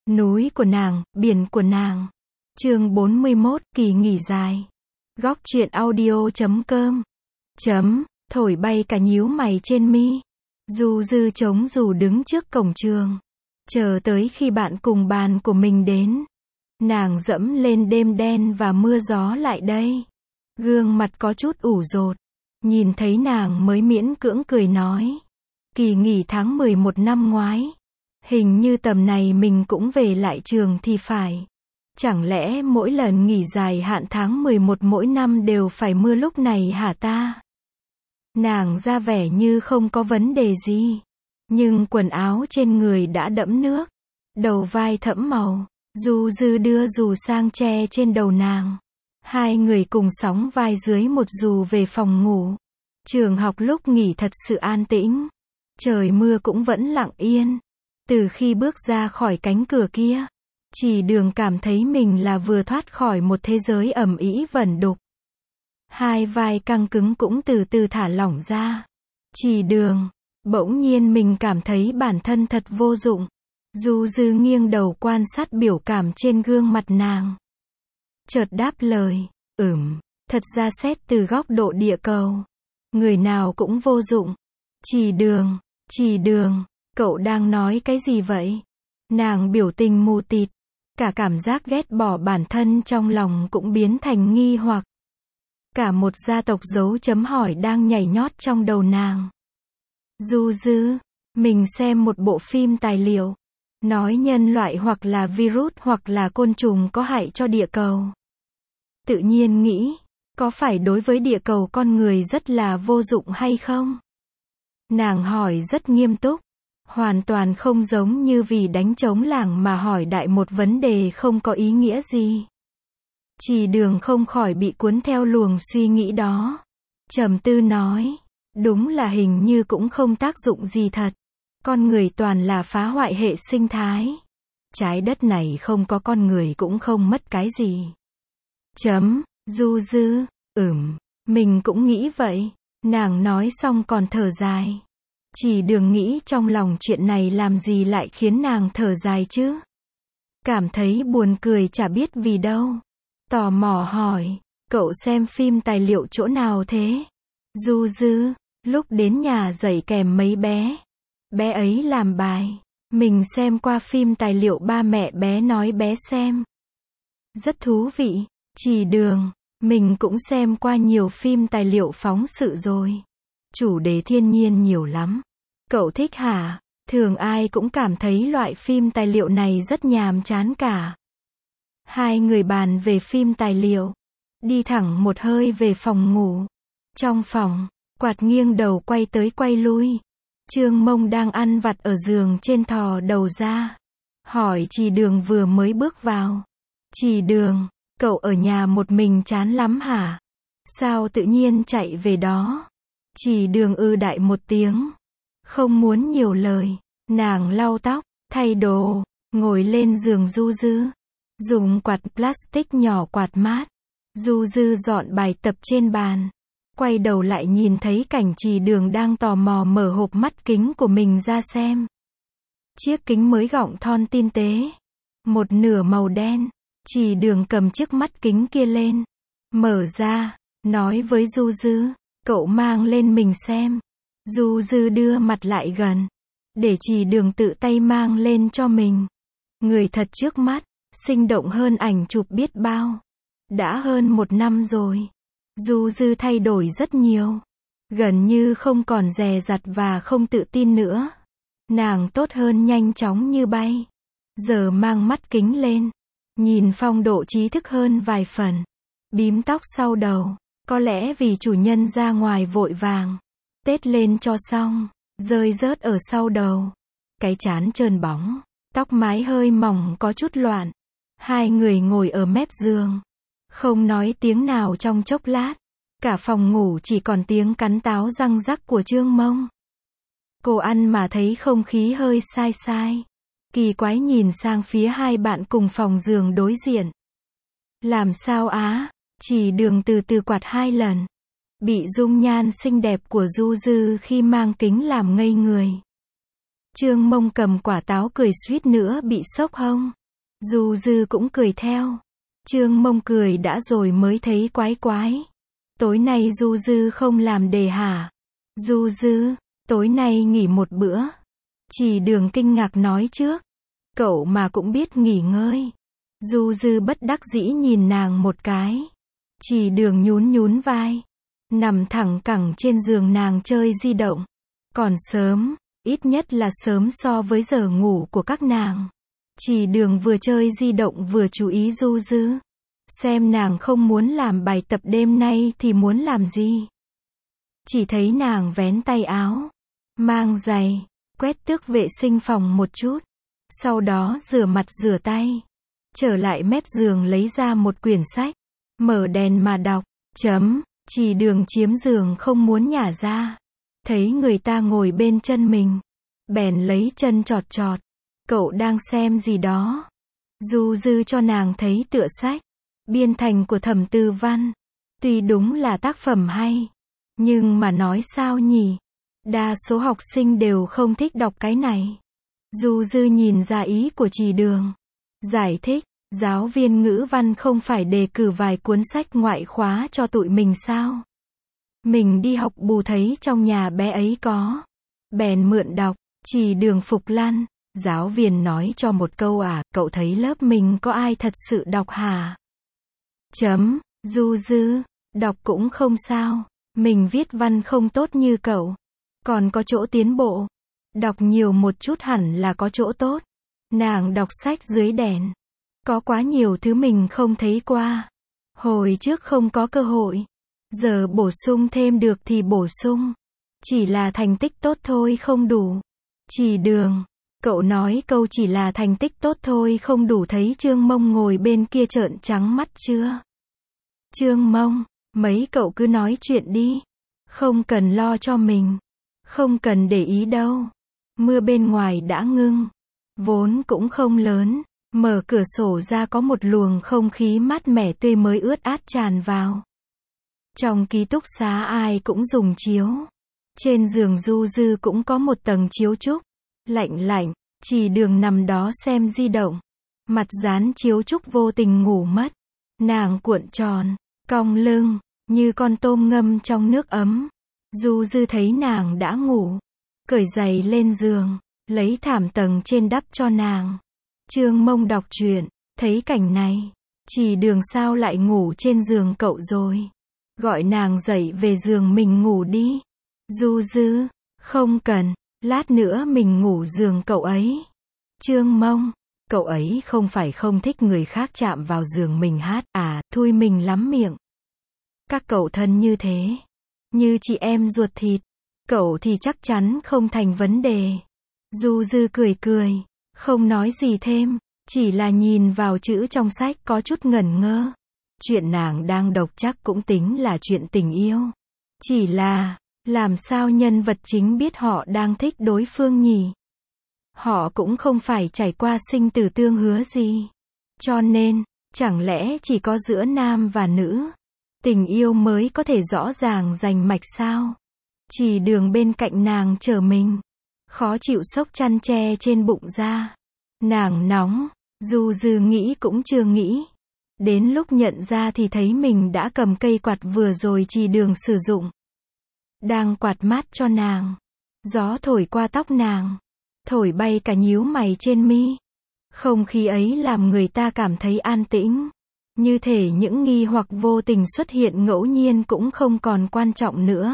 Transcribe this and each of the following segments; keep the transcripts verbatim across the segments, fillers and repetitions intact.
Núi của nàng, biển của nàng. Chương bốn mươi mốt, kỳ nghỉ dài. Góc truyện audio chấm com. Chấm, thổi bay cả nhíu mày trên mi. Du dư trống dù đứng trước cổng trường. Chờ tới khi bạn cùng bàn của mình đến. Nàng dẫm lên đêm đen và mưa gió lại đây. Gương mặt có chút ủ rột. Nhìn thấy nàng mới miễn cưỡng cười nói. Kỳ nghỉ tháng mười một năm ngoái. Hình như tầm này mình cũng về lại trường thì phải. Chẳng lẽ mỗi lần nghỉ dài hạn tháng mười một mỗi năm đều phải mưa lúc này hả ta? Nàng ra vẻ như không có vấn đề gì. Nhưng quần áo trên người đã đẫm nước. Đầu vai thẫm màu. Du dư đưa dù sang che trên đầu nàng. Hai người cùng sóng vai dưới một dù về phòng ngủ. Trường học lúc nghỉ thật sự an tĩnh. Trời mưa cũng vẫn lặng yên. Từ khi bước ra khỏi cánh cửa kia, Chỉ Đường cảm thấy mình là vừa thoát khỏi một thế giới ầm ĩ vẩn đục. Hai vai căng cứng cũng từ từ thả lỏng ra. Chỉ Đường, bỗng nhiên mình cảm thấy bản thân thật vô dụng. Du dư nghiêng đầu quan sát biểu cảm trên gương mặt nàng. Chợt đáp lời, ừm, thật ra xét từ góc độ địa cầu, người nào cũng vô dụng. Chỉ Đường, Chỉ Đường, cậu đang nói cái gì vậy? Nàng biểu tình mù tịt. Cả cảm giác ghét bỏ bản thân trong lòng cũng biến thành nghi hoặc. Cả một gia tộc dấu chấm hỏi đang nhảy nhót trong đầu nàng. Du dư, mình xem một bộ phim tài liệu. Nói nhân loại hoặc là virus hoặc là côn trùng có hại cho địa cầu. Tự nhiên nghĩ, có phải đối với địa cầu con người rất là vô dụng hay không? Nàng hỏi rất nghiêm túc. Hoàn toàn không giống như vì đánh trống lảng mà hỏi đại một vấn đề không có ý nghĩa gì. Chỉ Đường không khỏi bị cuốn theo luồng suy nghĩ đó. Trầm tư nói, đúng là hình như cũng không tác dụng gì thật. Con người toàn là phá hoại hệ sinh thái. Trái đất này không có con người cũng không mất cái gì. Chấm, du dư, ừm, mình cũng nghĩ vậy. Nàng nói xong còn thở dài. Chỉ Đường nghĩ trong lòng chuyện này làm gì lại khiến nàng thở dài chứ? Cảm thấy buồn cười chả biết vì đâu. Tò mò hỏi, cậu xem phim tài liệu chỗ nào thế? Du dư, lúc đến nhà dạy kèm mấy bé. Bé ấy làm bài. Mình xem qua phim tài liệu ba mẹ bé nói bé xem. Rất thú vị. Chỉ Đường, mình cũng xem qua nhiều phim tài liệu phóng sự rồi. Chủ đề thiên nhiên nhiều lắm. Cậu thích hả? Thường ai cũng cảm thấy loại phim tài liệu này rất nhàm chán cả. Hai người bàn về phim tài liệu. Đi thẳng một hơi về phòng ngủ. Trong phòng, quạt nghiêng đầu quay tới quay lui. Trương Mông đang ăn vặt ở giường trên thò đầu ra. Hỏi Chỉ Đường vừa mới bước vào. Chỉ Đường, cậu ở nhà một mình chán lắm hả? Sao tự nhiên chạy về đó? Chỉ Đường ư đại một tiếng. Không muốn nhiều lời. Nàng lau tóc, thay đồ, ngồi lên giường du dư. Dùng quạt plastic nhỏ quạt mát. Du dư dọn bài tập trên bàn. Quay đầu lại nhìn thấy cảnh Chỉ Đường đang tò mò mở hộp mắt kính của mình ra xem. Chiếc kính mới gọng thon tinh tế. Một nửa màu đen. Chỉ Đường cầm chiếc mắt kính kia lên. Mở ra, nói với Du dư, cậu mang lên mình xem. Du dư đưa mặt lại gần. Để Chỉ Đường tự tay mang lên cho mình. Người thật trước mắt, sinh động hơn ảnh chụp biết bao. Đã hơn một năm rồi. Du dư thay đổi rất nhiều. Gần như không còn dè dặt và không tự tin nữa. Nàng tốt hơn nhanh chóng như bay. Giờ mang mắt kính lên. Nhìn phong độ trí thức hơn vài phần. Bím tóc sau đầu. Có lẽ vì chủ nhân ra ngoài vội vàng. Tết lên cho xong. Rơi rớt ở sau đầu. Cái trán trơn bóng. Tóc mái hơi mỏng có chút loạn. Hai người ngồi ở mép giường. Không nói tiếng nào trong chốc lát. Cả phòng ngủ chỉ còn tiếng cắn táo răng rắc của Trương Mông. Cô ăn mà thấy không khí hơi sai sai. Kỳ quái nhìn sang phía hai bạn cùng phòng giường đối diện. Làm sao á? Chỉ Đường từ từ quạt hai lần. Bị dung nhan xinh đẹp của Du dư khi mang kính làm ngây người. Trương Mông cầm quả táo cười suýt nữa bị sốc hông. Du Dư cũng cười theo. Trương Mông cười đã rồi mới thấy quái quái. Tối nay Du Dư không làm đề hả? Du Dư, tối nay nghỉ một bữa. Chỉ Đường kinh ngạc nói trước. Cậu mà cũng biết nghỉ ngơi. Du Dư bất đắc dĩ nhìn nàng một cái. Chỉ Đường nhún nhún vai. Nằm thẳng cẳng trên giường nàng chơi di động. Còn sớm, ít nhất là sớm so với giờ ngủ của các nàng. Chỉ Đường vừa chơi di động vừa chú ý Du Dư. Xem nàng không muốn làm bài tập đêm nay thì muốn làm gì. Chỉ thấy nàng vén tay áo, mang giày, quét tước vệ sinh phòng một chút. Sau đó rửa mặt rửa tay. Trở lại mép giường lấy ra một quyển sách. Mở đèn mà đọc. Chấm. Chỉ Đường chiếm giường không muốn nhả ra. Thấy người ta ngồi bên chân mình. Bèn lấy chân chọt chọt. Cậu đang xem gì đó. Du Dư cho nàng thấy tựa sách. Biên thành của Thẩm Từ Văn. Tuy đúng là tác phẩm hay. Nhưng mà nói sao nhỉ? Đa số học sinh đều không thích đọc cái này. Du Dư nhìn ra ý của Chỉ Đường. Giải thích, giáo viên ngữ văn không phải đề cử vài cuốn sách ngoại khóa cho tụi mình sao? Mình đi học bù thấy trong nhà bé ấy có. Bèn mượn đọc. Chỉ Đường phục lăn. Giáo viên nói cho một câu à, cậu thấy lớp mình có ai thật sự đọc hả? Chấm. Du Dư, đọc cũng không sao. Mình viết văn không tốt như cậu. Còn có chỗ tiến bộ. Đọc nhiều một chút hẳn là có chỗ tốt. Nàng đọc sách dưới đèn. Có quá nhiều thứ mình không thấy qua. Hồi trước không có cơ hội. Giờ bổ sung thêm được thì bổ sung. Chỉ là thành tích tốt thôi không đủ. Chỉ Đường, cậu nói câu chỉ là thành tích tốt thôi không đủ thấy Trương Mông ngồi bên kia trợn trắng mắt chưa? Trương Mông, mấy cậu cứ nói chuyện đi. Không cần lo cho mình. Không cần để ý đâu. Mưa bên ngoài đã ngưng. Vốn cũng không lớn. Mở cửa sổ ra có một luồng không khí mát mẻ tươi mới ướt át tràn vào. Trong ký túc xá ai cũng dùng chiếu. Trên giường Du Dư cũng có một tầng chiếu trúc. Lạnh lạnh, Chỉ Đường nằm đó xem di động. Mặt dán chiếu trúc vô tình ngủ mất. Nàng cuộn tròn, cong lưng, như con tôm ngâm trong nước ấm. Du Dư thấy nàng đã ngủ. Cởi giày lên giường, lấy thảm tầng trên đắp cho nàng. Trương Mông đọc truyện, thấy cảnh này. Chỉ Đường sao lại ngủ trên giường cậu rồi? Gọi nàng dậy về giường mình ngủ đi. Du Dư, không cần, lát nữa mình ngủ giường cậu ấy. Trương Mông, cậu ấy không phải không thích người khác chạm vào giường mình hát à, thui mình lắm miệng. Các cậu thân như thế, như chị em ruột thịt, cậu thì chắc chắn không thành vấn đề. Du Dư cười cười, không nói gì thêm, chỉ là nhìn vào chữ trong sách có chút ngẩn ngơ. Chuyện nàng đang đọc chắc cũng tính là chuyện tình yêu. Chỉ là, làm sao nhân vật chính biết họ đang thích đối phương nhỉ? Họ cũng không phải trải qua sinh tử tương hứa gì. Cho nên, chẳng lẽ chỉ có giữa nam và nữ, tình yêu mới có thể rõ ràng rành mạch sao? Chỉ Đường bên cạnh nàng chờ mình. Khó chịu xốc chăn tre trên bụng ra. Nàng nóng, Du Dư nghĩ cũng chưa nghĩ. Đến lúc nhận ra thì thấy mình đã cầm cây quạt vừa rồi Chỉ Đường sử dụng. Đang quạt mát cho nàng. Gió thổi qua tóc nàng. Thổi bay cả nhíu mày trên mi. Không khí ấy làm người ta cảm thấy an tĩnh. Như thể những nghi hoặc vô tình xuất hiện ngẫu nhiên cũng không còn quan trọng nữa.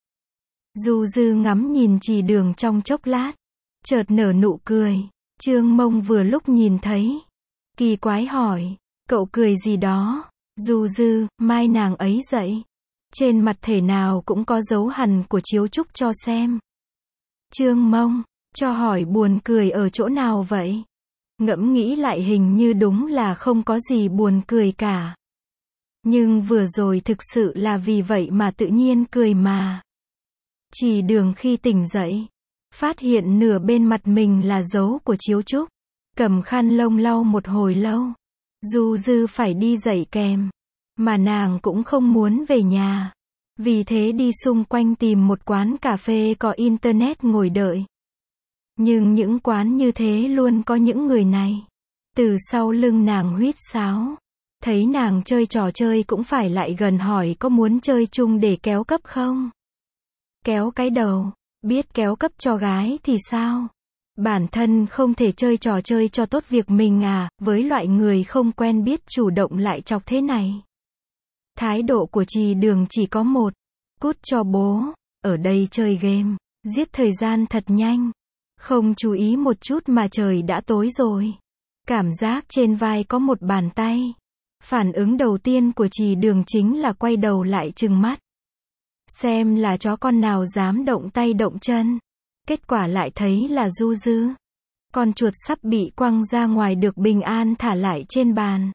Du Dư ngắm nhìn Chỉ Đường trong chốc lát. Chợt nở nụ cười. Trương Mông vừa lúc nhìn thấy. Kỳ quái hỏi. Cậu cười gì đó? Du Dư, mai nàng ấy dậy. Trên mặt thể nào cũng có dấu hằn của chiếu trúc cho xem. Trương Mông, cho hỏi buồn cười ở chỗ nào vậy? Ngẫm nghĩ lại hình như đúng là không có gì buồn cười cả. Nhưng vừa rồi thực sự là vì vậy mà tự nhiên cười mà. Chỉ Đường khi tỉnh dậy, phát hiện nửa bên mặt mình là dấu của chiếu trúc. Cầm khăn lông lau một hồi lâu. Du Dư phải đi dậy kèm. Mà nàng cũng không muốn về nhà. Vì thế đi xung quanh tìm một quán cà phê có internet ngồi đợi. Nhưng những quán như thế luôn có những người này. Từ sau lưng nàng huýt sáo. Thấy nàng chơi trò chơi cũng phải lại gần hỏi có muốn chơi chung để kéo cấp không? Kéo cái đầu, biết kéo cấp cho gái thì sao? Bản thân không thể chơi trò chơi cho tốt việc mình à, với loại người không quen biết chủ động lại chọc thế này. Thái độ của Trì Đường chỉ có một, cút cho bố, ở đây chơi game, giết thời gian thật nhanh. Không chú ý một chút mà trời đã tối rồi. Cảm giác trên vai có một bàn tay. Phản ứng đầu tiên của Trì Đường chính là quay đầu lại trừng mắt. Xem là chó con nào dám động tay động chân. Kết quả lại thấy là Du Dư. Con chuột sắp bị quăng ra ngoài được bình an thả lại trên bàn.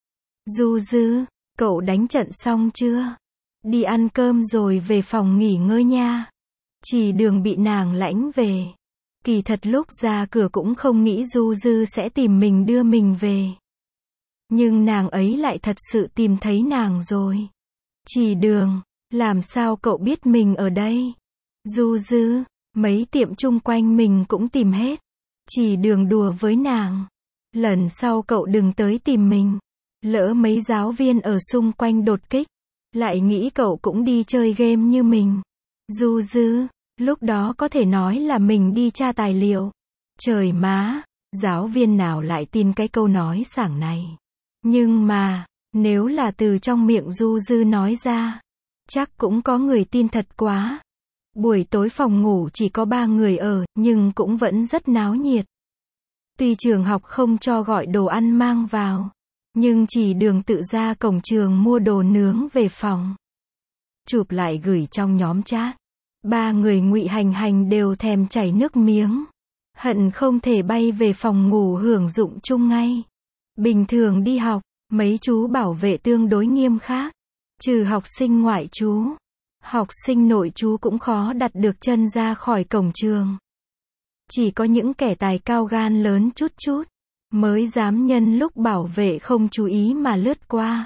Du Dư, cậu đánh trận xong chưa? Đi ăn cơm rồi về phòng nghỉ ngơi nha. Trì Đường bị nàng lãnh về. Kỳ thật lúc ra cửa cũng không nghĩ Du Dư sẽ tìm mình đưa mình về. Nhưng nàng ấy lại thật sự tìm thấy nàng rồi. Trì Đường, làm sao cậu biết mình ở đây? Du Dư, mấy tiệm chung quanh mình cũng tìm hết. Trì Đường đùa với nàng. Lần sau cậu đừng tới tìm mình. Lỡ mấy giáo viên ở xung quanh đột kích. Lại nghĩ cậu cũng đi chơi game như mình. Du Dư, lúc đó có thể nói là mình đi tra tài liệu. Trời má, giáo viên nào lại tin cái câu nói sảng này. Nhưng mà, nếu là từ trong miệng Du Dư nói ra, chắc cũng có người tin thật quá. Buổi tối phòng ngủ chỉ có ba người ở, nhưng cũng vẫn rất náo nhiệt. Tuy trường học không cho gọi đồ ăn mang vào, nhưng Trì Đường tự ra cổng trường mua đồ nướng về phòng. Chụp lại gửi trong nhóm chat. Ba người Ngụy Hành Hành đều thèm chảy nước miếng. Hận không thể bay về phòng ngủ hưởng dụng chung ngay. Bình thường đi học, mấy chú bảo vệ tương đối nghiêm khắc. Trừ học sinh ngoại trú. Học sinh nội trú cũng khó đặt được chân ra khỏi cổng trường. Chỉ có những kẻ tài cao gan lớn chút chút, mới dám nhân lúc bảo vệ không chú ý mà lướt qua.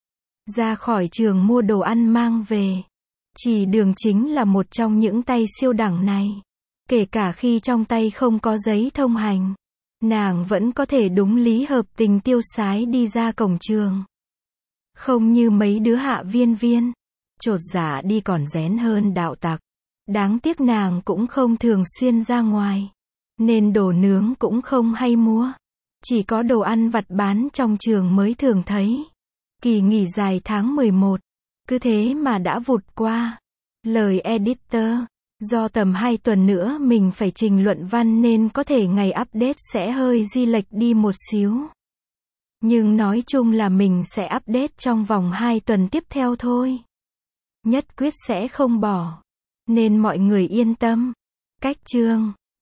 Ra khỏi trường mua đồ ăn mang về. Trì Đường chính là một trong những tay siêu đẳng này. Kể cả khi trong tay không có giấy thông hành, nàng vẫn có thể đúng lý hợp tình tiêu sái đi ra cổng trường. Không như mấy đứa Hạ Viên Viên, chột dạ đi còn rén hơn đạo tặc. Đáng tiếc nàng cũng không thường xuyên ra ngoài, nên đồ nướng cũng không hay mua. Chỉ có đồ ăn vặt bán trong trường mới thường thấy. Kỳ nghỉ dài tháng mười một, cứ thế mà đã vụt qua. Lời editor, do tầm hai tuần nữa mình phải trình luận văn nên có thể ngày update sẽ hơi di lệch đi một xíu. Nhưng nói chung là mình sẽ update trong vòng hai tuần tiếp theo thôi. Nhất quyết sẽ không bỏ. Nên mọi người yên tâm. Cách chương